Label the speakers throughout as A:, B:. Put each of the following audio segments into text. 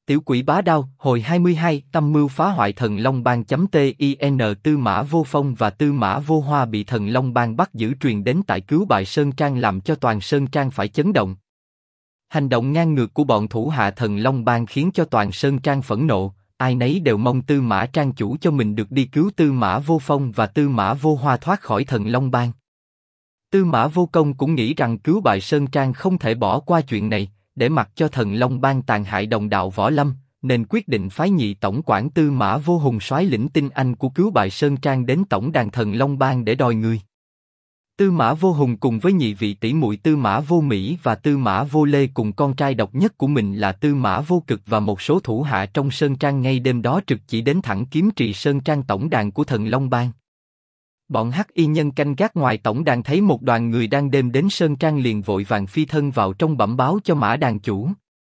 A: Tiểu quỷ bá đao, hồi 22, Tâm mưu phá hoại Thần Long Bang.tin. Tư Mã Vô Phong và Tư Mã Vô Hoa bị Thần Long Bang bắt giữ truyền đến tại Cứu Bại Sơn Trang làm cho toàn Sơn Trang phải chấn động. Hành động ngang ngược của bọn thủ hạ Thần Long Bang khiến cho toàn Sơn Trang phẫn nộ, ai nấy đều mong Tư Mã Trang chủ cho mình được đi cứu Tư Mã Vô Phong và Tư Mã Vô Hoa thoát khỏi Thần Long Bang. Tư Mã Vô Công cũng nghĩ rằng Cứu Bại Sơn Trang không thể bỏ qua chuyện này, để mặc cho Thần Long Bang tàn hại đồng đạo võ lâm, nên quyết định phái nhị tổng quản Tư Mã Vô Hùng soái lĩnh tinh anh của Cứu Bại Sơn Trang đến tổng đàn Thần Long Bang để đòi người. Tư Mã Vô Hùng cùng với nhị vị tỷ muội Tư Mã Vô Mỹ và Tư Mã Vô Lê cùng con trai độc nhất của mình là Tư Mã Vô Cực và một số thủ hạ trong Sơn Trang ngay đêm đó trực chỉ đến thẳng kiếm trì Sơn Trang tổng đàn của Thần Long Bang. Bọn hắc y nhân canh gác ngoài tổng đàn thấy một đoàn người đang đêm đến Sơn Trang liền vội vàng phi thân vào trong bẩm báo cho Mã đàn chủ.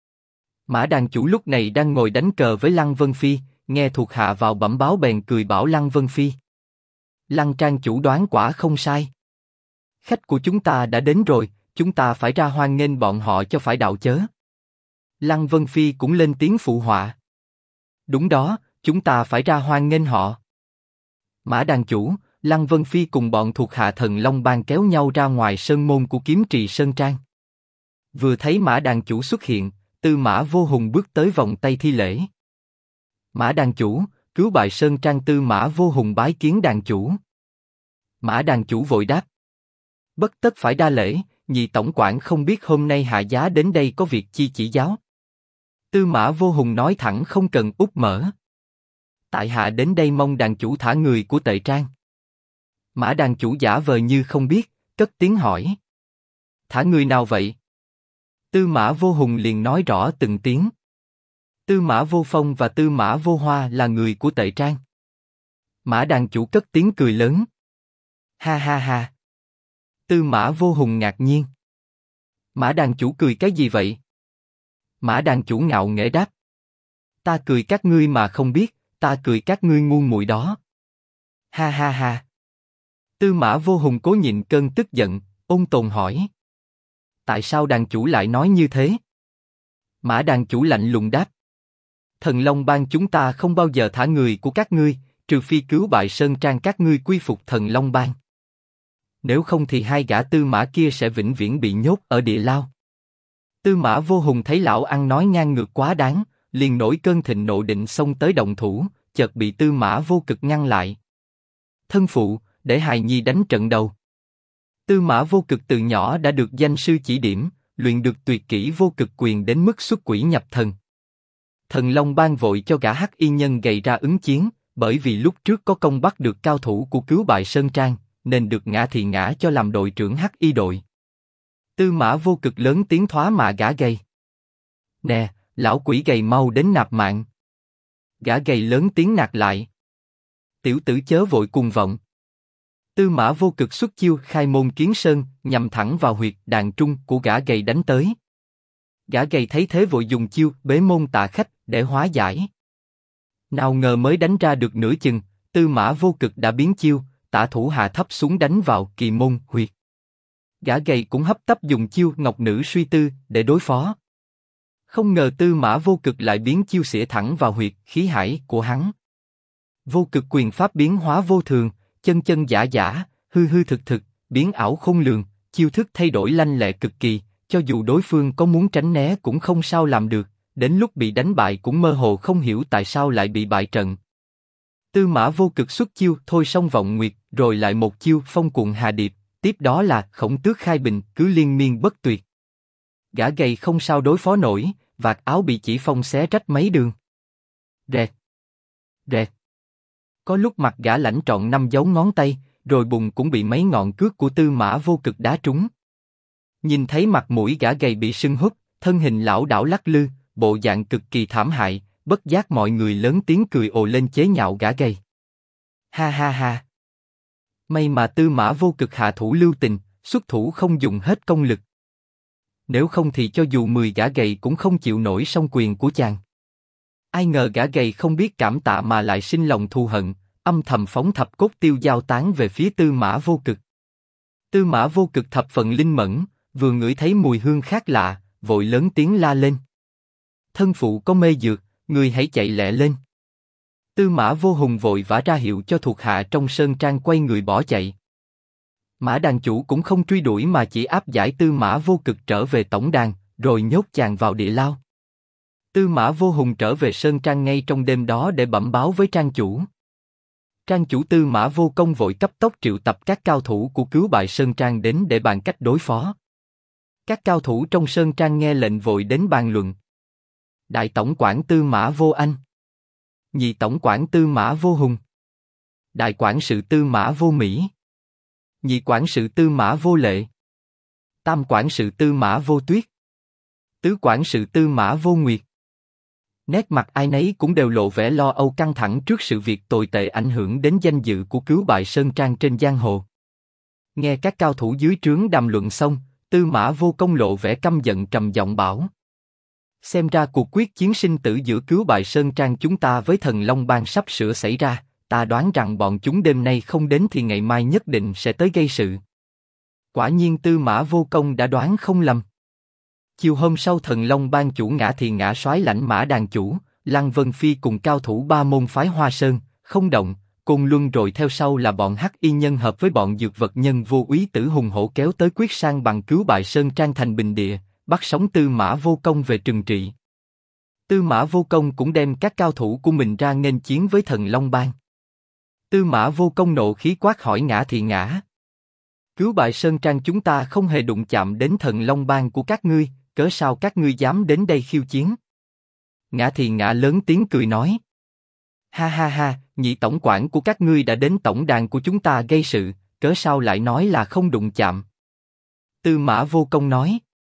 A: Mã đàn chủ lúc này đang ngồi đánh cờ với Lăng Vân Phi, nghe thuộc hạ vào bẩm báo bèn cười bảo Lăng Vân Phi. Lăng trang chủ đoán quả không sai. Khách của chúng ta đã đến rồi, chúng ta phải ra hoan nghênh bọn họ cho phải đạo chớ. Lăng Vân Phi cũng lên tiếng phụ họa. Đúng đó, chúng ta phải ra hoan nghênh họ. Mã đàn chủ, Lăng Vân Phi cùng bọn thuộc hạ Thần Long Bang kéo nhau ra ngoài sơn môn của kiếm trì Sơn Trang. Vừa thấy Mã đàn chủ xuất hiện, Tư Mã Vô Hùng bước tới vòng tay thi lễ. Mã đàn chủ, Cứu Bại Sơn Trang Tư Mã Vô Hùng bái kiến đàn chủ. Mã đàn chủ vội đáp. Bất tất phải đa lễ, nhị tổng quản không biết hôm nay hạ giá đến đây có việc chi chỉ giáo. Tư Mã Vô Hùng nói thẳng không cần úp mở. Tại hạ đến đây mong đàn chủ thả người của Tề Trang. Mã đàn chủ giả vờ như không biết, cất tiếng hỏi. Thả người nào vậy? Tư Mã Vô Hùng liền nói rõ từng tiếng. Tư Mã Vô Phong và Tư Mã Vô Hoa là người của Tề Trang. Mã đàn chủ cất tiếng cười lớn. Ha ha ha. Tư Mã Vô Hùng ngạc nhiên. Mã đàn chủ cười cái gì vậy? Mã đàn chủ ngạo nghễ đáp. Ta cười các ngươi mà không biết, ta cười các ngươi ngu muội đó. Ha ha ha. Tư Mã Vô Hùng cố nhịn cơn tức giận, ôn tồn hỏi. Tại sao đàn chủ lại nói như thế? Mã đàn chủ lạnh lùng đáp. Thần Long Bang chúng ta không bao giờ thả người của các ngươi, trừ phi Cứu Bại Sơn Trang các ngươi quy phục Thần Long Bang. Nếu không thì hai gã Tư Mã kia sẽ vĩnh viễn bị nhốt ở địa lao. Tư Mã Vô Hùng thấy lão ăn nói ngang ngược quá đáng, liền nổi cơn thịnh nộ định xông tới động thủ, chợt bị Tư Mã Vô Cực ngăn lại. Thân phụ, để hài nhi đánh trận đầu. Tư Mã Vô Cực từ nhỏ đã được danh sư chỉ điểm, luyện được tuyệt kỹ Vô Cực quyền đến mức xuất quỷ nhập thần. Thần Long Bang vội cho gã hắc y nhân gầy ra ứng chiến, bởi vì lúc trước có công bắt được cao thủ của Cứu Bại Sơn Trang, nên được ngã thì ngã cho làm đội trưởng hắc y đội. Tư Mã Vô Cực lớn tiếng thoá mạ gã gầy. Nè, lão quỷ gầy mau đến nạp mạng. Gã gầy lớn tiếng nạt lại. Tiểu tử chớ vội cuồng vọng. Tư Mã Vô Cực xuất chiêu Khai Môn Kiến Sơn, nhằm thẳng vào huyệt đàn trung của gã gầy đánh tới. Gã gầy thấy thế vội dùng chiêu Bế Môn Tạ Khách để hóa giải. Nào ngờ mới đánh ra được nửa chừng, Tư Mã Vô Cực đã biến chiêu, Tạ thủ hạ thấp xuống đánh vào Kỳ Môn huyệt. Gã gầy cũng hấp tấp dùng chiêu Ngọc Nữ Suy Tư để đối phó. Không ngờ Tư Mã Vô Cực lại biến chiêu xỉa thẳng vào huyệt khí hải của hắn. Vô Cực quyền pháp biến hóa vô thường, chân chân giả giả, hư hư thực thực, biến ảo khôn lường, chiêu thức thay đổi lanh lẹ cực kỳ, cho dù đối phương có muốn tránh né cũng không sao làm được, đến lúc bị đánh bại cũng mơ hồ không hiểu tại sao lại bị bại trận. Tư Mã Vô Cực xuất chiêu Thôi Song Vọng Nguyệt, rồi lại một chiêu Phong Cuồng Hà Điệp, tiếp đó là Khổng Tước Khai Bình, cứ liên miên bất tuyệt. Gã gầy không sao đối phó nổi, vạt áo bị chỉ phong xé rách mấy đường. Rẹt, rẹt. Có lúc mặt gã lãnh trọn 5 dấu ngón tay, rồi bùng cũng bị mấy ngọn cước của Tư Mã Vô Cực đá trúng. Nhìn thấy mặt mũi gã gầy bị sưng húp, thân hình lảo đảo lắc lư, bộ dạng cực kỳ thảm hại, bất giác mọi người lớn tiếng cười ồ lên chế nhạo gã gầy. Ha ha ha. May mà Tư Mã Vô Cực hạ thủ lưu tình, xuất thủ không dùng hết công lực. Nếu không thì cho dù 10 gã gầy cũng không chịu nổi song quyền của chàng. Ai ngờ gã gầy không biết cảm tạ mà lại sinh lòng thù hận, âm thầm phóng thập cốt tiêu dao tán về phía Tư Mã Vô Cực. Tư Mã Vô Cực thập phần linh mẫn, vừa ngửi thấy mùi hương khác lạ, vội lớn tiếng la lên. thân phụ có mê dược, người hãy chạy lẹ lên. Tư Mã Vô Hùng vội vã ra hiệu cho thuộc hạ trong sơn trang quay người bỏ chạy. Mã đàn chủ cũng không truy đuổi mà chỉ áp giải Tư Mã Vô Cực trở về tổng đàn, rồi nhốt chàng vào địa lao. Tư Mã Vô Hùng trở về sơn trang ngay trong đêm đó để bẩm báo với trang chủ. Trang chủ Tư Mã Vô Công vội cấp tốc triệu tập các cao thủ của Cứu Bại Sơn Trang đến để bàn cách đối phó. Các cao thủ trong sơn trang nghe lệnh vội đến bàn luận. Đại tổng quản Tư Mã Vô Anh, nhị tổng quản Tư Mã Vô Hùng, đại quản sự Tư Mã Vô Mỹ, nhị quản sự Tư Mã Vô Lệ, tam quản sự Tư Mã Vô Tuyết, tứ quản sự Tư Mã Vô Nguyệt. Nét mặt ai nấy cũng đều lộ vẻ lo âu căng thẳng trước sự việc tồi tệ ảnh hưởng đến danh dự của Cứu Bại Sơn Trang trên giang hồ. Nghe các cao thủ dưới trướng đàm luận xong, Tư Mã Vô Công lộ vẻ căm giận trầm giọng bảo: xem ra cuộc quyết chiến sinh tử giữa Cứu Bại Sơn Trang chúng ta với Thần Long Bang sắp sửa xảy ra. Ta đoán rằng bọn chúng đêm nay không đến thì ngày mai nhất định sẽ tới gây sự. Quả nhiên Tư Mã Vô Công đã đoán không lầm. Chiều hôm sau, Thần Long Bang chủ Ngã Thì Ngã soái lãnh Mã đàn chủ, Lăng Vân Phi cùng cao thủ ba môn phái Hoa Sơn, Không Động, Côn Luân, rồi theo sau là bọn Hắc Y nhân hợp với bọn dược vật nhân Vô Úy Tử hùng hổ kéo tới quyết sang bằng Cứu Bại Sơn Trang thành bình địa, bắt sống Tư Mã Vô Công về trừng trị. Tư Mã Vô Công cũng đem các cao thủ của mình ra nghênh chiến với Thần Long Bang. Tư Mã Vô Công nộ khí quát hỏi Ngã Thì Ngã: Cứu Bại Sơn Trang chúng ta không hề đụng chạm đến Thần Long Bang của các ngươi, cớ sao các ngươi dám đến đây khiêu chiến? Ngã Thì Ngã lớn tiếng cười nói: ha ha ha, nhị tổng quản của các ngươi đã đến tổng đàn của chúng ta gây sự, cớ sao lại nói là không đụng chạm? Tư Mã Vô Công nói: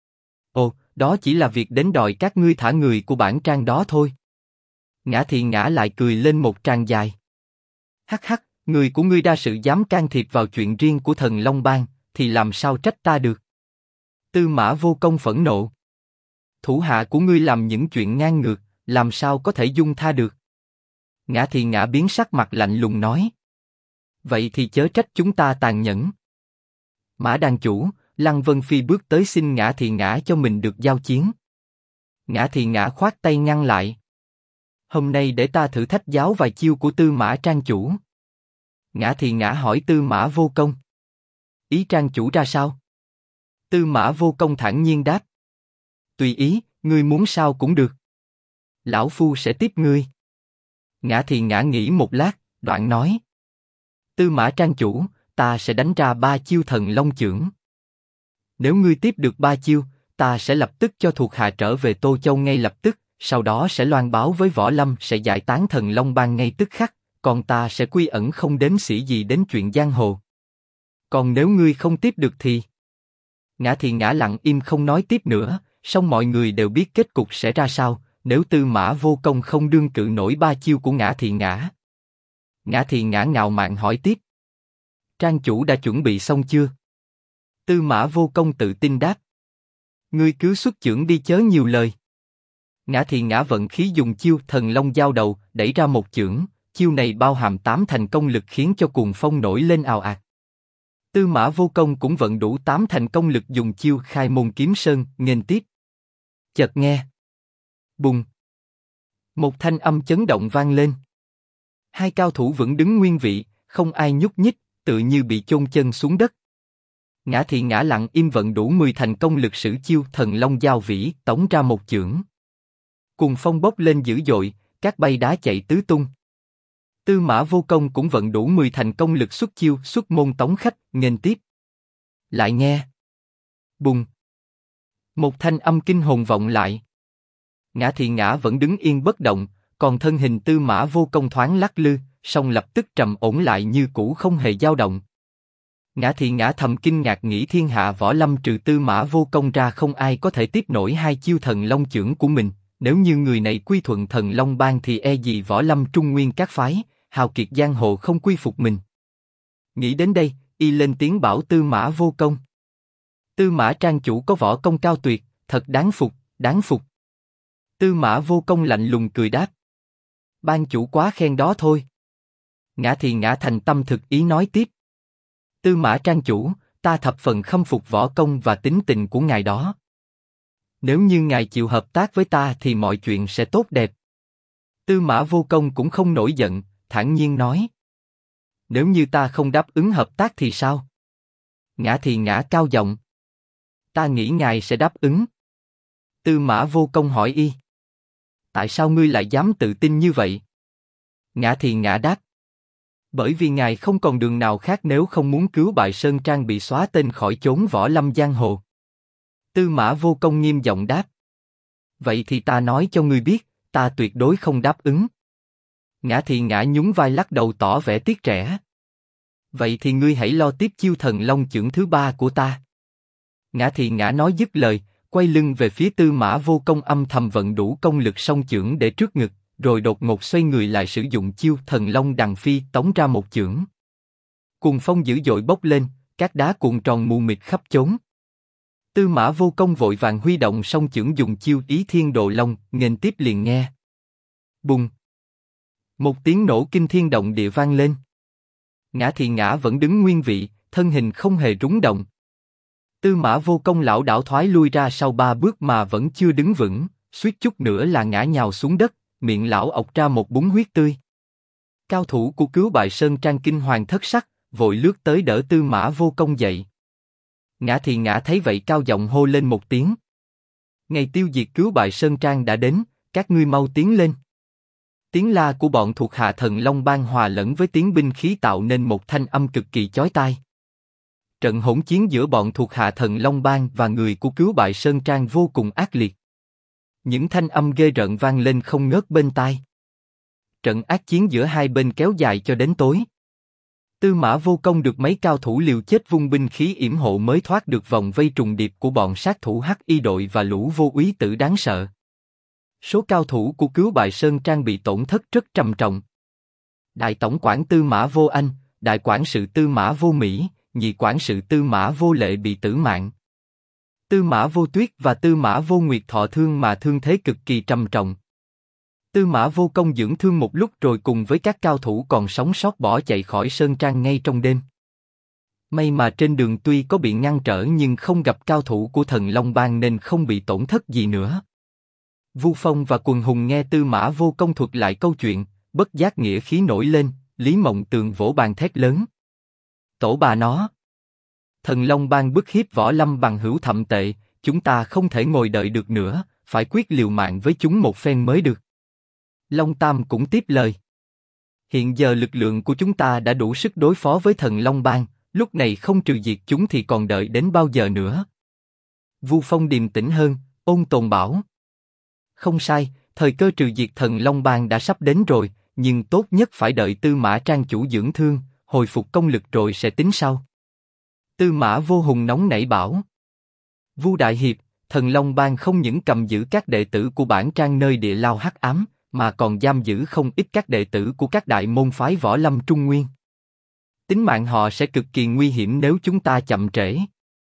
A: ồ, đó chỉ là việc đến đòi các ngươi thả người của bản trang đó thôi. Ngã Thì Ngã lại cười lên một tràng dài: hắc hắc, người của ngươi đa sự dám can thiệp vào chuyện riêng của Thần Long Bang, thì làm sao trách ta được? Tư Mã Vô Công phẫn nộ: thủ hạ của ngươi làm những chuyện ngang ngược, làm sao có thể dung tha được? Ngã Thì Ngã biến sắc mặt lạnh lùng nói: vậy thì chớ trách chúng ta tàn nhẫn. Mã đàn chủ, Lăng Vân Phi bước tới xin Ngã Thì Ngã cho mình được giao chiến. Ngã Thì Ngã khoát tay ngăn lại: hôm nay để ta thử thách giáo vài chiêu của Tư Mã trang chủ. Ngã Thì Ngã hỏi Tư Mã Vô Công: ý trang chủ ra sao? Tư Mã Vô Công thản nhiên đáp: tùy ý, ngươi muốn sao cũng được. Lão phu sẽ tiếp ngươi. Ngã Thì Ngã nghĩ một lát, đoạn nói: Tư Mã trang chủ, ta sẽ đánh ra 3 chiêu Thần Long chưởng. Nếu ngươi tiếp được 3 chiêu, ta sẽ lập tức cho thuộc hạ trở về Tô Châu ngay lập tức, sau đó sẽ loan báo với Võ Lâm sẽ giải tán Thần Long Bang ngay tức khắc, còn ta sẽ quy ẩn không đếm xỉa gì đến chuyện giang hồ. Còn nếu ngươi không tiếp được thì... Ngã Thì Ngã lặng im không nói tiếp nữa, song mọi người đều biết kết cục sẽ ra sao, nếu Tư Mã Vô Công không đương cự nổi 3 chiêu của Ngã Thì Ngã. Ngã Thì Ngã ngạo mạn hỏi tiếp: trang chủ đã chuẩn bị xong chưa? Tư Mã Vô Công tự tin đáp: ngươi cứ xuất chưởng đi chớ nhiều lời. Ngã Thì Ngã vận khí dùng chiêu Thần Long giao đầu, đẩy ra một chưởng, chiêu này bao hàm 8 thành công lực khiến cho cuồng phong nổi lên ào ạt. Tư Mã Vô Công cũng vận đủ 8 thành công lực dùng chiêu Khai Môn Kiếm Sơn, nghênh tiếp. Chợt nghe bùng, một thanh âm chấn động vang lên. Hai cao thủ vẫn đứng nguyên vị, không ai nhúc nhích, tự như bị chôn chân xuống đất. Ngã Thì Ngã lặng im vận đủ 10 thành công lực sử chiêu Thần Long giao vĩ, tống ra một chưởng. Cuồng phong bốc lên dữ dội, các bay đá chạy tứ tung. Tư Mã Vô Công cũng vận đủ 10 thành công lực xuất chiêu Xuất Môn Tống Khách, nghênh tiếp. Lại nghe bùng, một thanh âm kinh hồn vọng lại. Ngã Thì Ngã vẫn đứng yên bất động, còn thân hình Tư Mã Vô Công thoáng lắc lư, song lập tức trầm ổn lại như cũ không hề dao động. Ngã Thì Ngã thầm kinh ngạc nghĩ thiên hạ võ lâm trừ Tư Mã Vô Công ra không ai có thể tiếp nổi 2 chiêu Thần Long chưởng của mình. Nếu như người này quy thuận Thần Long Bang thì e gì võ lâm trung nguyên các phái, hào kiệt giang hồ không quy phục mình. Nghĩ đến đây, y lên tiếng bảo Tư Mã Vô Công: Tư Mã trang chủ có võ công cao tuyệt, thật đáng phục, đáng phục. Tư Mã Vô Công lạnh lùng cười đáp: ban chủ quá khen đó thôi. Ngã Thì Ngã thành tâm thực ý nói tiếp: Tư Mã trang chủ, ta thập phần khâm phục võ công và tính tình của ngài đó. Nếu như ngài chịu hợp tác với ta thì mọi chuyện sẽ tốt đẹp. Tư Mã Vô Công cũng không nổi giận, thản nhiên nói. Nếu như ta không đáp ứng hợp tác thì sao? Ngã Thị Ngã cao giọng. Ta nghĩ ngài sẽ đáp ứng. Tư Mã Vô Công hỏi y. Tại sao ngươi lại dám tự tin như vậy? Ngã Thị Ngã đáp. Bởi vì ngài không còn đường nào khác nếu không muốn cứu Bại Sơn Trang bị xóa tên khỏi chốn võ lâm giang hồ. Tư Mã Vô Công nghiêm giọng đáp. Vậy thì ta nói cho ngươi biết, ta tuyệt đối không đáp ứng. Ngã Thị Ngã nhún vai lắc đầu tỏ vẻ tiếc rẻ. Vậy thì ngươi hãy lo tiếp chiêu Thần Long chưởng thứ 3 của ta. Ngã Thị Ngã nói dứt lời, quay lưng về phía Tư Mã Vô Công âm thầm vận đủ công lực song chưởng để trước ngực, rồi đột ngột xoay người lại sử dụng chiêu Thần Long đằng phi tống ra một chưởng. Cuồng phong dữ dội bốc lên, các đá cuộn tròn mù mịt khắp chốn. Tư Mã Vô Công vội vàng huy động song chưởng dùng chiêu Ý Thiên Đồ Long, nghênh tiếp liền nghe. Bùng! Một tiếng nổ kinh thiên động địa vang lên. Ngã Thị Ngã vẫn đứng nguyên vị, thân hình không hề rúng động. Tư Mã Vô Công lảo đảo thoái lui ra sau 3 bước mà vẫn chưa đứng vững, suýt chút nữa là ngã nhào xuống đất, miệng lão ọc ra một búng huyết tươi. Cao thủ của Cứu Bại Sơn Trang kinh hoàng thất sắc, vội lướt tới đỡ Tư Mã Vô Công dậy. Ngã Thị Ngã thấy vậy cao giọng hô lên một tiếng. Ngày tiêu diệt Cứu Bại Sơn Trang đã đến, các ngươi mau tiến lên. Tiếng la của bọn thuộc hạ Thần Long Bang hòa lẫn với tiếng binh khí tạo nên một thanh âm cực kỳ chói tai. Trận hỗn chiến giữa bọn thuộc hạ Thần Long Bang và người của Cứu Bại Sơn Trang vô cùng ác liệt. Những thanh âm ghê rợn vang lên không ngớt bên tai. Trận ác chiến giữa hai bên kéo dài cho đến tối. Tư Mã Vô Công được mấy cao thủ liều chết vung binh khí yểm hộ mới thoát được vòng vây trùng điệp của bọn sát thủ Hắc Y đội và lũ vô úy tử đáng sợ. Số cao thủ của Cứu Bại Sơn Trang bị tổn thất rất trầm trọng. Đại tổng quản Tư Mã Vô Anh, đại quản sự Tư Mã Vô Mỹ, nhị quản sự Tư Mã Vô Lệ bị tử mạng. Tư Mã Vô Tuyết và Tư Mã Vô Nguyệt thọ thương mà thương thế cực kỳ trầm trọng. Tư Mã Vô Công dưỡng thương một lúc rồi cùng với các cao thủ còn sống sót bỏ chạy khỏi Sơn Trang ngay trong đêm. May mà trên đường tuy có bị ngăn trở nhưng không gặp cao thủ của Thần Long Bang nên không bị tổn thất gì nữa. Vu Phong và Quần Hùng nghe Tư Mã Vô Công thuật lại câu chuyện, bất giác nghĩa khí nổi lên, Lý Mộng Tường vỗ bàn thét lớn. Tổ bà nó! Thần Long Bang bức hiếp võ lâm bằng hữu thậm tệ, chúng ta không thể ngồi đợi được nữa, phải quyết liều mạng với chúng một phen mới được. Long Tam cũng tiếp lời. Hiện giờ lực lượng của chúng ta đã đủ sức đối phó với Thần Long Bang, lúc này không trừ diệt chúng thì còn đợi đến bao giờ nữa? Vu Phong điềm tĩnh hơn, ôn tồn bảo. Không sai, thời cơ trừ diệt Thần Long Bang đã sắp đến rồi, nhưng tốt nhất phải đợi Tư Mã Trang chủ dưỡng thương, hồi phục công lực rồi sẽ tính sau. Tư Mã Vô Hùng nóng nảy bảo. Vu Đại Hiệp, Thần Long Bang không những cầm giữ các đệ tử của bản trang nơi địa lao hắc ám, mà còn giam giữ không ít các đệ tử của các đại môn phái võ lâm Trung Nguyên. Tính mạng họ sẽ cực kỳ nguy hiểm nếu chúng ta chậm trễ.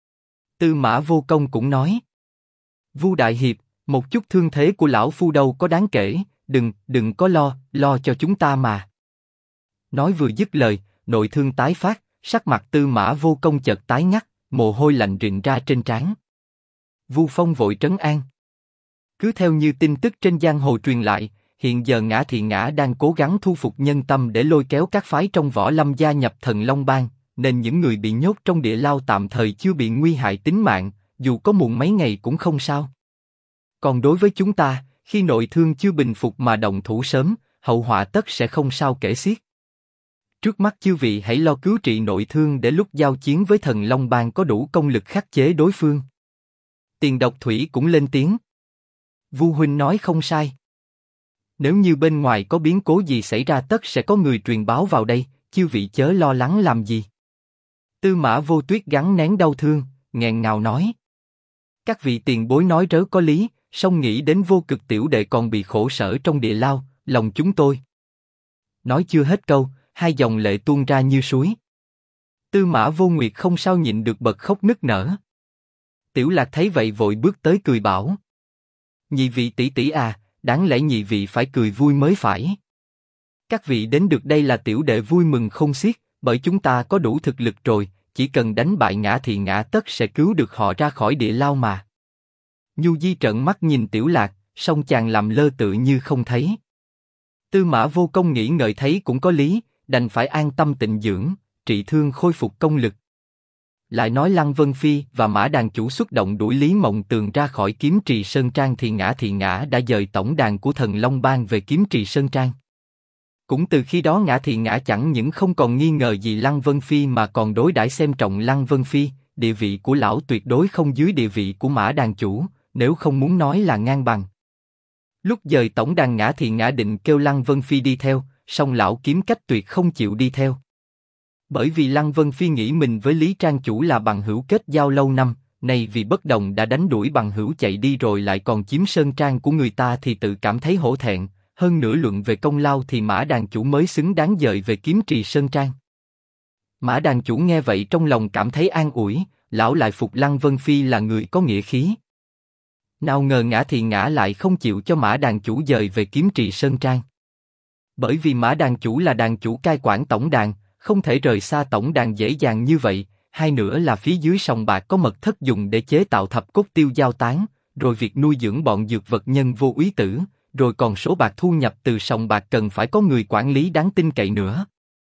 A: Tư Mã Vô Công cũng nói. Vu Đại Hiệp, một chút thương thế của lão phu đâu có đáng kể, đừng có lo cho chúng ta mà. Nói vừa dứt lời, nội thương tái phát, sắc mặt Tư Mã Vô Công chợt tái ngắt, mồ hôi lạnh rịn ra trên trán. Vu Phong vội trấn an. Cứ theo như tin tức trên giang hồ truyền lại, hiện giờ Ngã Thị Ngã đang cố gắng thu phục nhân tâm để lôi kéo các phái trong võ lâm gia nhập Thần Long Bang, nên những người bị nhốt trong địa lao tạm thời chưa bị nguy hại tính mạng, dù có muộn mấy ngày cũng không sao. Còn đối với chúng ta, khi nội thương chưa bình phục mà động thủ sớm, hậu họa tất sẽ không sao kể xiết. Trước mắt chư vị hãy lo cứu trị nội thương để lúc giao chiến với Thần Long Bang có đủ công lực khắc chế đối phương. Tiền Độc Thủy cũng lên tiếng. Vu huynh nói không sai. Nếu như bên ngoài có biến cố gì xảy ra tất sẽ có người truyền báo vào đây, chư vị chớ lo lắng làm gì. Tư Mã Vô Tuyết gắng nén đau thương, nghẹn ngào nói. Các vị tiền bối nói rớ có lý, song nghĩ đến Vô Cực tiểu đệ còn bị khổ sở trong địa lao, lòng chúng tôi. Nói chưa hết câu, hai dòng lệ tuôn ra như suối. Tư Mã Vô Nguyệt không sao nhịn được bật khóc nức nở. Tiểu Lạc thấy vậy vội bước tới cười bảo. Nhị vị tỷ tỷ à, đáng lẽ nhị vị phải cười vui mới phải. Các vị đến được đây là tiểu đệ vui mừng không xiết, bởi chúng ta có đủ thực lực rồi, chỉ cần đánh bại Ngã Thị Ngã tất sẽ cứu được họ ra khỏi địa lao mà. Nhu Di trợn mắt nhìn Tiểu Lạc, song chàng làm lơ tự như không thấy. Tư Mã Vô Công nghĩ ngợi thấy cũng có lý, đành phải an tâm tịnh dưỡng, trị thương khôi phục công lực. Lại nói Lăng Vân Phi và Mã đàn chủ xuất động đuổi Lý Mộng Tường ra khỏi Kiếm Trì Sơn Trang thì Ngã đã dời tổng đàn của Thần Long Bang về Kiếm Trì Sơn Trang. Cũng từ khi đó Ngã chẳng những không còn nghi ngờ gì Lăng Vân Phi mà còn đối đãi xem trọng Lăng Vân Phi, địa vị của lão tuyệt đối không dưới địa vị của Mã đàn chủ, nếu không muốn nói là ngang bằng. Lúc dời tổng đàn Ngã định kêu Lăng Vân Phi đi theo, song lão kiếm cách tuyệt không chịu đi theo. Bởi vì Lăng Vân Phi nghĩ mình với Lý Trang chủ là bằng hữu kết giao lâu năm, nay vì bất đồng đã đánh đuổi bằng hữu chạy đi rồi lại còn chiếm sơn trang của người ta thì tự cảm thấy hổ thẹn, hơn nữa luận về công lao thì Mã đàn chủ mới xứng đáng dời về Kiếm Trì Sơn Trang. Mã đàn chủ nghe vậy trong lòng cảm thấy an ủi, lão lại phục Lăng Vân Phi là người có nghĩa khí. Nào ngờ Ngã lại không chịu cho Mã đàn chủ dời về Kiếm Trì Sơn Trang. Bởi vì Mã đàn chủ là đàn chủ cai quản tổng đàn, không thể rời xa tổng đàn dễ dàng như vậy, hai nữa là phía dưới sòng bạc có mật thất dùng để chế tạo thập cốt tiêu giao tán, rồi việc nuôi dưỡng bọn dược vật nhân vô úy tử, rồi còn số bạc thu nhập từ sòng bạc cần phải có người quản lý đáng tin cậy nữa.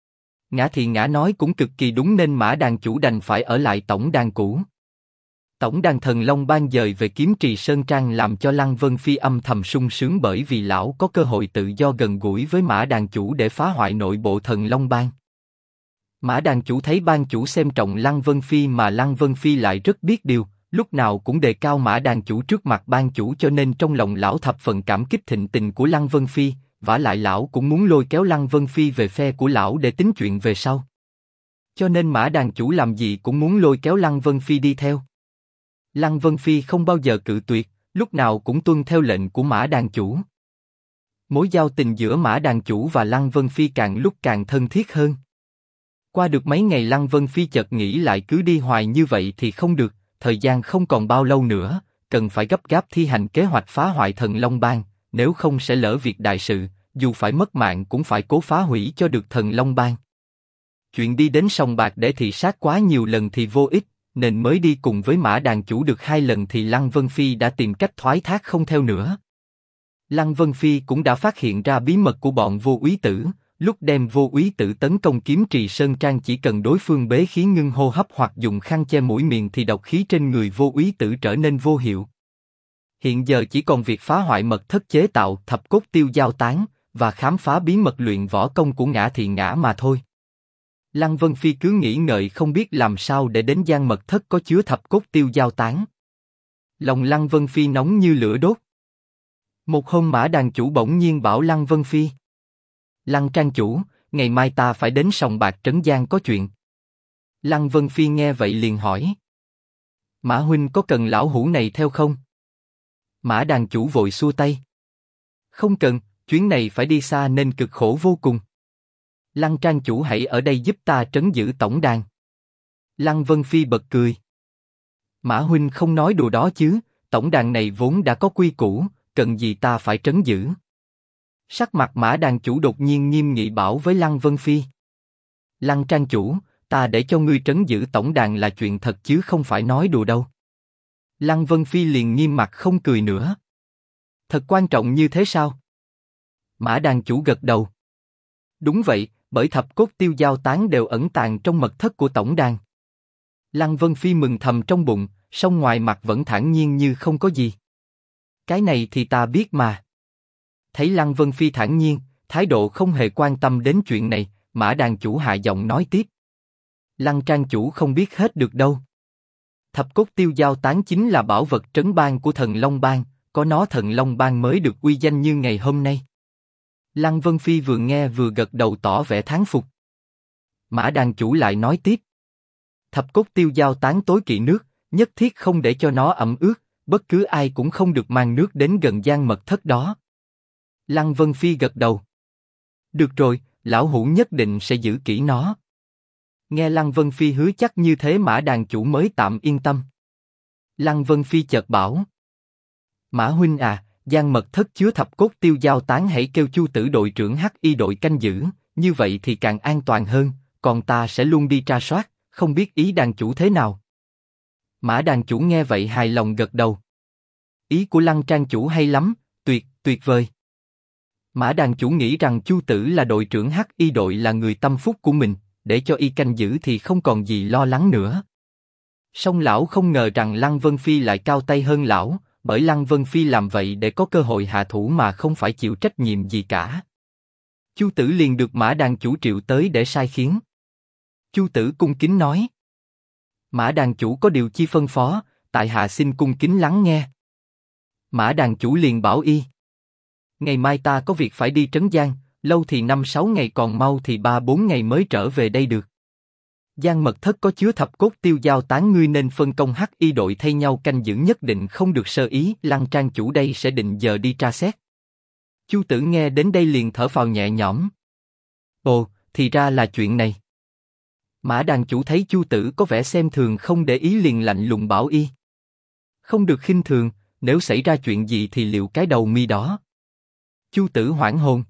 A: Ngã nói cũng cực kỳ đúng nên Mã đàn chủ đành phải ở lại tổng đàn cũ. Tổng đàn Thần Long Bang dời về Kiếm Trì Sơn Trang làm cho Lăng Vân Phi âm thầm sung sướng bởi vì lão có cơ hội tự do gần gũi với Mã đàn chủ để phá hoại nội bộ Thần Long Bang. Mã đàn chủ thấy ban chủ xem trọng Lăng Vân Phi mà Lăng Vân Phi lại rất biết điều, lúc nào cũng đề cao Mã đàn chủ trước mặt ban chủ cho nên trong lòng lão thập phần cảm kích thịnh tình của Lăng Vân Phi, vả lại lão cũng muốn lôi kéo Lăng Vân Phi về phe của lão để tính chuyện về sau. Cho nên Mã đàn chủ làm gì cũng muốn lôi kéo Lăng Vân Phi đi theo. Lăng Vân Phi không bao giờ cự tuyệt, lúc nào cũng tuân theo lệnh của Mã đàn chủ. Mối giao tình giữa Mã đàn chủ và Lăng Vân Phi càng lúc càng thân thiết hơn. Qua được mấy ngày Lăng Vân Phi chợt nghĩ lại cứ đi hoài như vậy thì không được, thời gian không còn bao lâu nữa, cần phải gấp gáp thi hành kế hoạch phá hoại Thần Long Bang, nếu không sẽ lỡ việc đại sự, dù phải mất mạng cũng phải cố phá hủy cho được Thần Long Bang. Chuyện đi đến sòng bạc để thị sát quá nhiều lần thì vô ích, nên mới đi cùng với Mã đàn chủ được 2 lần thì Lăng Vân Phi đã tìm cách thoái thác không theo nữa. Lăng Vân Phi cũng đã phát hiện ra bí mật của bọn vô úy tử, lúc đem vô úy tử tấn công Kiếm Trì Sơn Trang chỉ cần đối phương bế khí ngưng hô hấp hoặc dùng khăn che mũi miệng thì độc khí trên người vô úy tử trở nên vô hiệu. Hiện giờ chỉ còn việc phá hoại mật thất chế tạo thập cốt tiêu giao tán và khám phá bí mật luyện võ công của Ngã mà thôi. Lăng Vân Phi cứ nghĩ ngợi không biết làm sao để đến gian mật thất có chứa thập cốt tiêu giao tán. Lòng Lăng Vân Phi nóng như lửa đốt. Một hôm Mã đàn chủ bỗng nhiên bảo Lăng Vân Phi: Lăng trang chủ, ngày mai ta phải đến sòng bạc Trấn Giang có chuyện. Lăng Vân Phi nghe vậy liền hỏi: Mã huynh có cần lão hủ này theo không? Mã đàn chủ vội xua tay: Không cần, chuyến này phải đi xa nên cực khổ vô cùng. Lăng trang chủ hãy ở đây giúp ta trấn giữ tổng đàn. Lăng Vân Phi bật cười: Mã huynh không nói đùa đó chứ, tổng đàn này vốn đã có quy củ, cần gì ta phải trấn giữ. Sắc mặt Mã đàn chủ đột nhiên nghiêm nghị bảo với Lăng Vân Phi: Lăng trang chủ, ta để cho ngươi trấn giữ tổng đàn là chuyện thật chứ không phải nói đùa đâu. Lăng Vân Phi liền nghiêm mặt không cười nữa. Thật quan trọng như thế sao? Mã đàn chủ gật đầu. Đúng vậy, bởi thập cốt tiêu giao tán đều ẩn tàng trong mật thất của tổng đàn. Lăng Vân Phi mừng thầm trong bụng, song ngoài mặt vẫn thản nhiên như không có gì. Cái này thì ta biết mà. Thấy Lăng Vân Phi thản nhiên, thái độ không hề quan tâm đến chuyện này, Mã đàn chủ hạ giọng nói tiếp: Lăng trang chủ không biết hết được đâu. Thập cốt tiêu giao tán chính là bảo vật trấn bang của Thần Long Bang, có nó Thần Long Bang mới được uy danh như ngày hôm nay. Lăng Vân Phi vừa nghe vừa gật đầu tỏ vẻ thán phục. Mã đàn chủ lại nói tiếp: Thập cốt tiêu giao tán tối kỵ nước, nhất thiết không để cho nó ẩm ướt, bất cứ ai cũng không được mang nước đến gần gian mật thất đó. Lăng Vân Phi gật đầu. Được rồi, lão hủ nhất định sẽ giữ kỹ nó. Nghe Lăng Vân Phi hứa chắc như thế Mã đàn chủ mới tạm yên tâm. Lăng Vân Phi chợt bảo: Mã huynh à, gian mật thất chứa thập cốt tiêu giao tán hãy kêu Chu Tử đội trưởng HI đội canh giữ, như vậy thì càng an toàn hơn, còn ta sẽ luôn đi tra soát, không biết ý đàn chủ thế nào. Mã đàn chủ nghe vậy hài lòng gật đầu. Ý của Lăng trang chủ hay lắm, tuyệt vời. Mã đàn chủ nghĩ rằng Chu Tử là đội trưởng Hắc Y đội là người tâm phúc của mình, để cho y canh giữ thì không còn gì lo lắng nữa. Song lão không ngờ rằng Lăng Vân Phi lại cao tay hơn lão, bởi Lăng Vân Phi làm vậy để có cơ hội hạ thủ mà không phải chịu trách nhiệm gì cả. Chu Tử liền được Mã đàn chủ triệu tới để sai khiến. Chu Tử cung kính nói: Mã đàn chủ có điều chi phân phó, tại hạ xin cung kính lắng nghe. Mã đàn chủ liền bảo y: Ngày mai ta có việc phải đi Trấn Giang, lâu thì 5-6 ngày, còn mau thì 3-4 ngày mới trở về đây được. Giang mật thất có chứa thập cốt tiêu dao tán, ngươi nên phân công Hắc Y đội thay nhau canh giữ, nhất định không được sơ ý. Lăng trang chủ đây sẽ định giờ đi tra xét. Chu Tử nghe đến đây liền thở phào nhẹ nhõm. Ồ, thì ra là chuyện này. Mã đàn chủ thấy Chu Tử có vẻ xem thường không để ý liền lạnh lùng bảo y: Không được khinh thường, nếu xảy ra chuyện gì thì liệu cái đầu mi đó. Chu Tử hoảng hồn: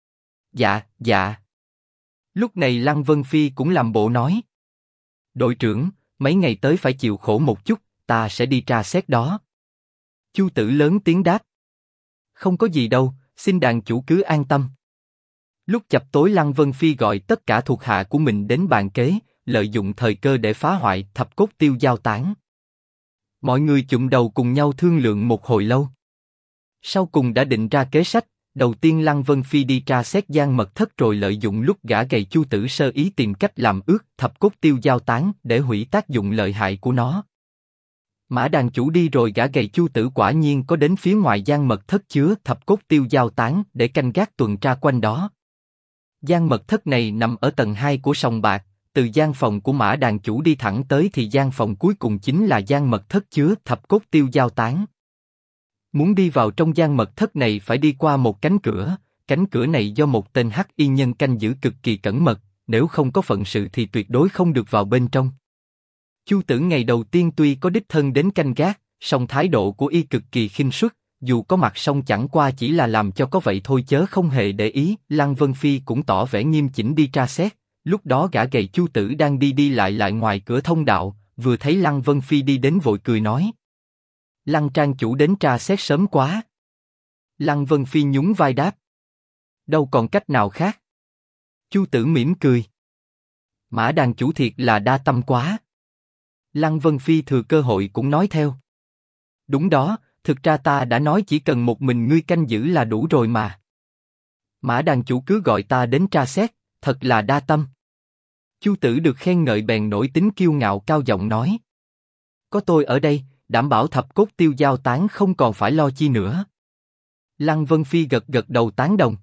A: Dạ. Lúc này Lăng Vân Phi cũng làm bộ nói: Đội trưởng, mấy ngày tới phải chịu khổ một chút, ta sẽ đi tra xét đó. Chu Tử lớn tiếng đáp: Không có gì đâu, xin đàn chủ cứ an tâm. Lúc chập tối Lăng Vân Phi gọi tất cả thuộc hạ của mình đến bàn kế, lợi dụng thời cơ để phá hoại thập cốt tiêu dao tán. Mọi người chụm đầu cùng nhau thương lượng một hồi lâu. Sau cùng đã định ra kế sách. Đầu tiên Lăng Vân Phi đi tra xét Giang mật thất, rồi lợi dụng lúc gã gầy Chu Tử sơ ý tìm cách làm ướt thập cốt tiêu dao tán để hủy tác dụng lợi hại của nó. Mã đàn chủ đi rồi gã gầy Chu Tử quả nhiên có đến phía ngoài Giang mật thất chứa thập cốt tiêu dao tán để canh gác tuần tra quanh đó. Giang mật thất này nằm ở tầng 2 của sòng bạc, từ gian phòng của Mã đàn chủ đi thẳng tới thì gian phòng cuối cùng chính là Giang mật thất chứa thập cốt tiêu dao tán. Muốn đi vào trong gian mật thất này phải đi qua một cánh cửa này do một tên Hắc Y nhân canh giữ cực kỳ cẩn mật, nếu không có phận sự thì tuyệt đối không được vào bên trong. Chu Tử ngày đầu tiên tuy có đích thân đến canh gác, song thái độ của y cực kỳ khinh suất, dù có mặt song chẳng qua chỉ là làm cho có vậy thôi chớ không hề để ý. Lăng Vân Phi cũng tỏ vẻ nghiêm chỉnh đi tra xét, lúc đó gã gầy Chu Tử đang đi lại ngoài cửa thông đạo, vừa thấy Lăng Vân Phi đi đến vội cười nói: Lăng trang chủ đến tra xét sớm quá. Lăng Vân Phi nhún vai đáp: Đâu còn cách nào khác. Chu Tử mỉm cười: Mã đàn chủ thiệt là đa tâm quá. Lăng Vân Phi thừa cơ hội cũng nói theo: Đúng đó, thực ra ta đã nói chỉ cần một mình ngươi canh giữ là đủ rồi mà. Mã đàn chủ cứ gọi ta đến tra xét, thật là đa tâm. Chu Tử được khen ngợi bèn nổi tính kiêu ngạo cao giọng nói: Có tôi ở đây, đảm bảo thập cốt tiêu dao tán không còn phải lo chi nữa. Lăng Vân Phi gật đầu tán đồng: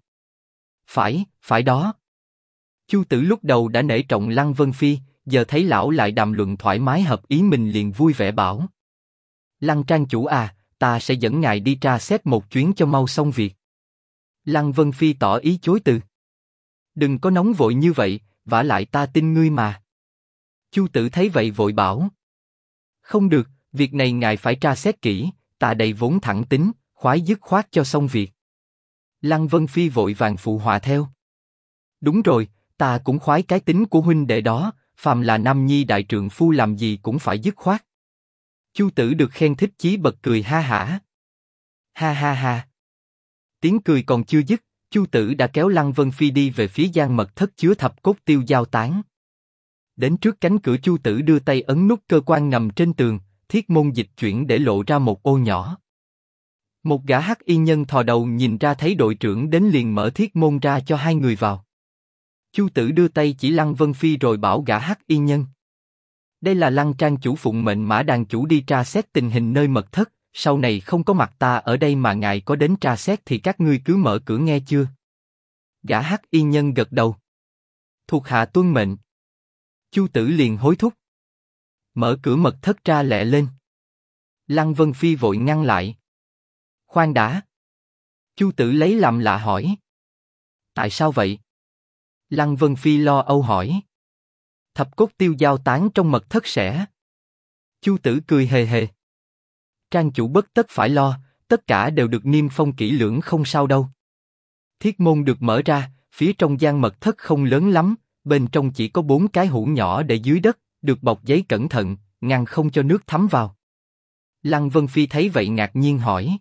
A: Phải đó. Chu Tử lúc đầu đã nể trọng Lăng Vân Phi, giờ thấy lão lại đàm luận thoải mái hợp ý mình liền vui vẻ bảo: Lăng trang chủ à, ta sẽ dẫn ngài đi tra xét một chuyến cho mau xong việc. Lăng Vân Phi tỏ ý chối từ: Đừng có nóng vội như vậy, vả lại ta tin ngươi mà. Chu Tử thấy vậy vội bảo: Không được, việc này ngài phải tra xét kỹ, ta đây vốn thẳng tính, khoái dứt khoát cho xong việc. Lăng Vân Phi vội vàng phụ họa theo: Đúng rồi, ta cũng khoái cái tính của huynh đệ đó, phàm là nam nhi đại trượng phu làm gì cũng phải dứt khoát. Chu Tử được khen thích chí bật cười ha hả. Ha. Tiếng cười còn chưa dứt, Chu Tử đã kéo Lăng Vân Phi đi về phía gian mật thất chứa thập cốt tiêu dao tán. Đến trước cánh cửa Chu Tử đưa tay ấn nút cơ quan ngầm trên tường, thiết môn dịch chuyển để lộ ra một ô nhỏ. Một gã Hắc Y nhân thò đầu nhìn ra thấy đội trưởng đến liền mở thiết môn ra cho hai người vào. Chu Tử đưa tay chỉ Lăng Vân Phi rồi bảo gã Hắc Y nhân: Đây là Lăng trang chủ phụng mệnh Mã đàn chủ đi tra xét tình hình nơi mật thất, sau này không có mặt ta ở đây mà ngài có đến tra xét thì các ngươi cứ mở cửa nghe chưa? Gã Hắc Y nhân gật đầu: Thuộc hạ tuân mệnh. Chu Tử liền hối thúc: Mở cửa mật thất ra lẹ lên. Lăng Vân Phi vội ngăn lại: Khoan đã. Chu Tử lấy làm lạ hỏi: Tại sao vậy? Lăng Vân Phi lo âu hỏi: Thập cốt tiêu dao tán trong mật thất sẽ. Chu Tử cười hề hề: Trang chủ bất tất phải lo, tất cả đều được niêm phong kỹ lưỡng không sao đâu. Thiết môn được mở ra, phía trong gian mật thất không lớn lắm, bên trong chỉ có 4 cái hũ nhỏ để dưới đất, được bọc giấy cẩn thận, ngăn không cho nước thấm vào. Lăng Vân Phi thấy vậy ngạc nhiên hỏi.